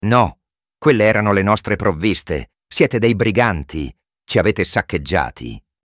No, quelle erano le nostre provviste. Siete dei briganti. Ci avete saccheggiati.